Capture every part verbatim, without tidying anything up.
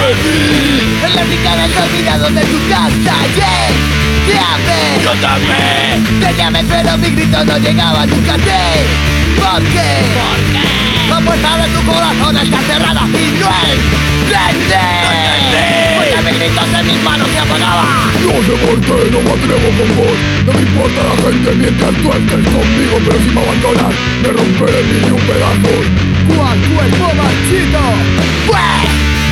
En la rica del olvidado de tu casa, yeah. Te amé, yo también. te llamé pero mi grito no llegaba nunca a ti. ¿Por qué? ¿Por qué? La puerta de tu corazón está cerrada y no enciende. Porque mis gritos en mis manos se apagaban. No sé por qué no me atrevo con vos. No me importa la gente mientras tú estés conmigo, pero si me abandonas me romperé mil y un pedazo. ¿Cuál cuerpo marchito? Pues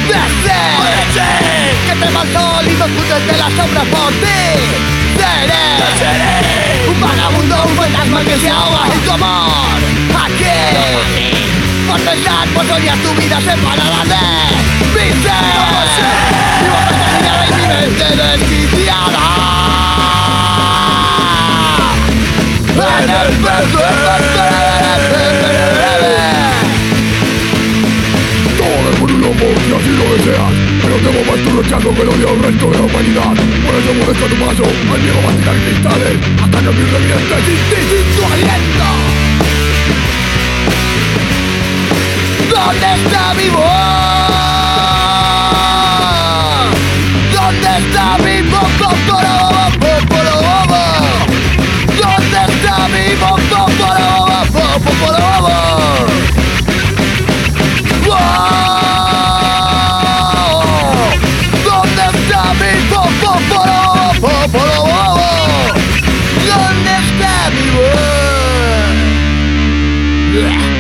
deseo que te marchó y no ocultes de la sombra por ti. Seré, yo seré un vagabundo, un fantasma que se ahoga en tu amor. Aquí, por pensar, por soñar tu vida separada de mi ser. Mi boca está sellada y mi mente desquiciada. En el pecho, todo por un lobo, si así lo deseas, pero temo más tu rechazo que el odio al resto de la humanidad. Por eso molesto a tu paso, al miedo va a tirar cristales hasta que mi reviente sin ti, sin tu aliento. ¿Dónde está mi voz? ¿Dónde está mi voz? ¿Dónde está mi voz? ¿Dónde está mi voz? ¿Dónde está mi voz?